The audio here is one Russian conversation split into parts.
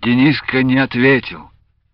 Дениска не ответил.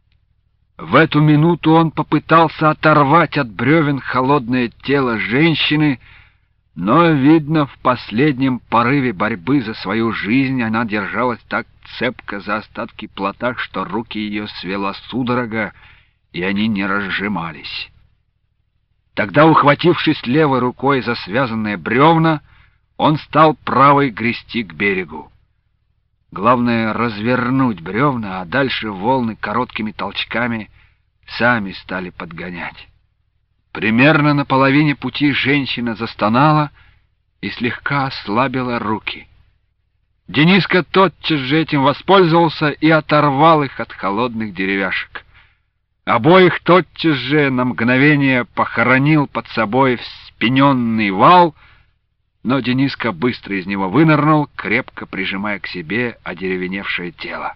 В эту минуту он попытался оторвать от бревен холодное тело женщины, но, видно, в последнем порыве борьбы за свою жизнь она держалась так цепко за остатки плота, что руки ее свела судорога, и они не разжимались. Тогда, ухватившись левой рукой за связанные бревна, он стал правой грести к берегу. Главное — развернуть бревна, а дальше волны короткими толчками сами стали подгонять. Примерно на половине пути женщина застонала и слегка ослабила руки. Дениска тотчас же этим воспользовался и оторвал их от холодных деревяшек. Обоих тотчас же на мгновение похоронил под собой вспененный вал, но Дениска быстро из него вынырнул, крепко прижимая к себе одеревеневшее тело.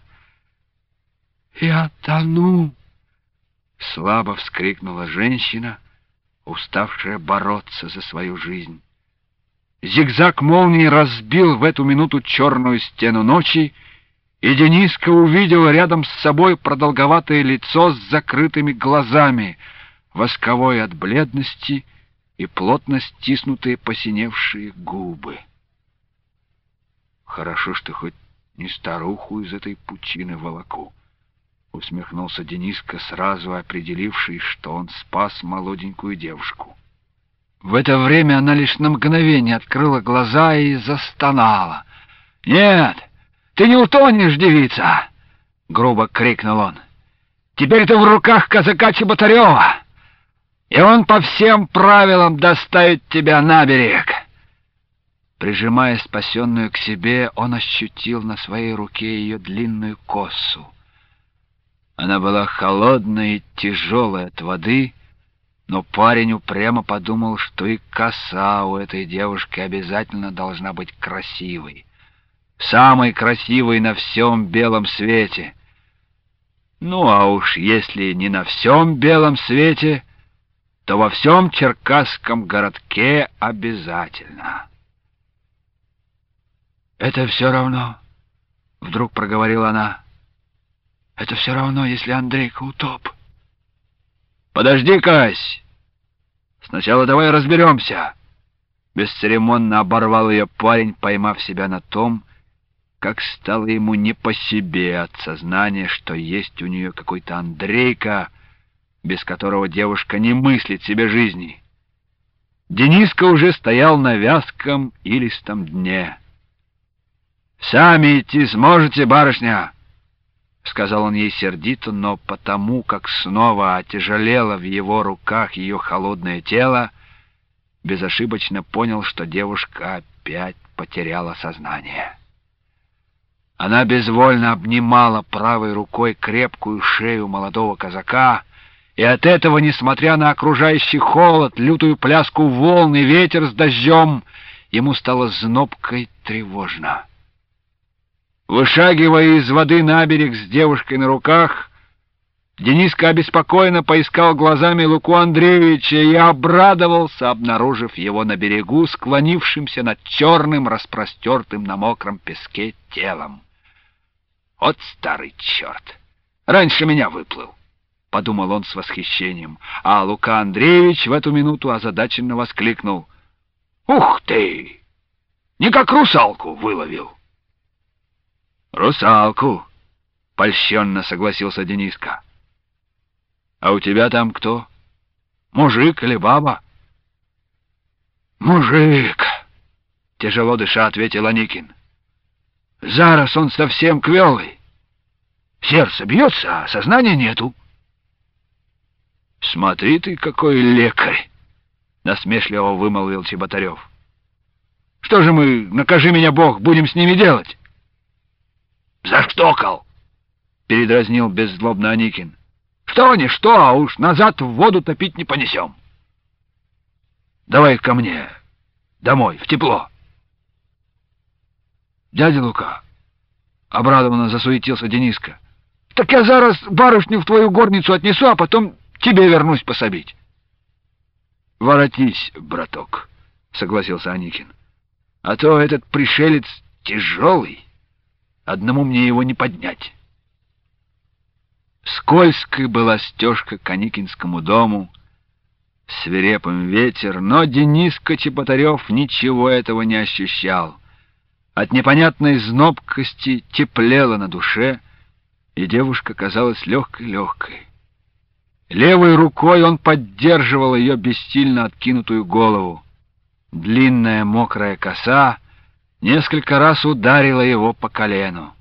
«Я тону!» — слабо вскрикнула женщина, уставшая бороться за свою жизнь. Зигзаг молнии разбил в эту минуту черную стену ночи, и Дениска увидел рядом с собой продолговатое лицо с закрытыми глазами, восковое от бледности и плотно стиснутые посиневшие губы. «Хорошо, что хоть не старуху из этой пучины волоку», — усмехнулся Дениска, сразу определивший, что он спас молоденькую девушку. В это время она лишь на мгновение открыла глаза и застонала. «Нет, ты не утонешь, девица!» — грубо крикнул он. «Теперь ты в руках казака Чеботарева, и он по всем правилам доставит тебя на берег». Прижимая спасенную к себе, он ощутил на своей руке ее длинную косу. Она была холодная и тяжелая от воды, но парень упрямо подумал, что и коса у этой девушки обязательно должна быть красивой. Самой красивой на всем белом свете. Ну, а уж если не на всем белом свете, то во всем черкасском городке обязательно. «Это все равно», — вдруг проговорила она. «Это все равно, если Андрейка утоп». «Подожди, Кась! Сначала давай разберемся!» Бесцеремонно оборвал ее парень, поймав себя на том, как стало ему не по себе от сознания, что есть у нее какой-то Андрейка, без которого девушка не мыслит себе жизни. Дениска уже стоял на вязком илистом дне. «Сами идти сможете, барышня?» — сказал он ей сердито, но потому, как снова отяжелело в его руках ее холодное тело, безошибочно понял, что девушка опять потеряла сознание. Она безвольно обнимала правой рукой крепкую шею молодого казака, и от этого, несмотря на окружающий холод, лютую пляску волн и ветер с дождем, ему стало знобко и тревожно. Вышагивая из воды на берег с девушкой на руках, Дениска обеспокоенно поискал глазами Луку Андреевича и обрадовался, обнаружив его на берегу, склонившимся над черным, распростертым на мокром песке телом. «Вот старый черт! Раньше меня выплыл!» — подумал он с восхищением, а Лука Андреевич в эту минуту озадаченно воскликнул: «Ух ты! Не как русалку выловил!» «Русалку!» — польщенно согласился Дениска. «А у тебя там кто? Мужик или баба?» «Мужик!» — тяжело дыша ответил Аникин. «Зараз он совсем квелый. Сердце бьется, а сознания нету». «Смотри ты, какой лекарь!» — насмешливо вымолвил Чеботарев. «Что же мы, накажи меня Бог, будем с ними делать?» «Заштокал!» — передразнил беззлобно Аникин. «Что не что, а уж назад в воду топить не понесем. Давай ко мне, домой, в тепло». «Дядя Лука!» — обрадованно засуетился Дениска. «Так я зараз барышню в твою горницу отнесу, а потом тебе вернусь пособить». «Воротись, браток», — согласился Аникин. «А то этот пришелец тяжелый. Одному мне его не поднять». Скользкой была стежка к Аникинскому дому, свирепым ветер, но Дениска Чеботарев ничего этого не ощущал. От непонятной знобкости теплело на душе, и девушка казалась легкой-легкой. Левой рукой он поддерживал ее бессильно откинутую голову. Длинная мокрая коса несколько раз ударила его по колену.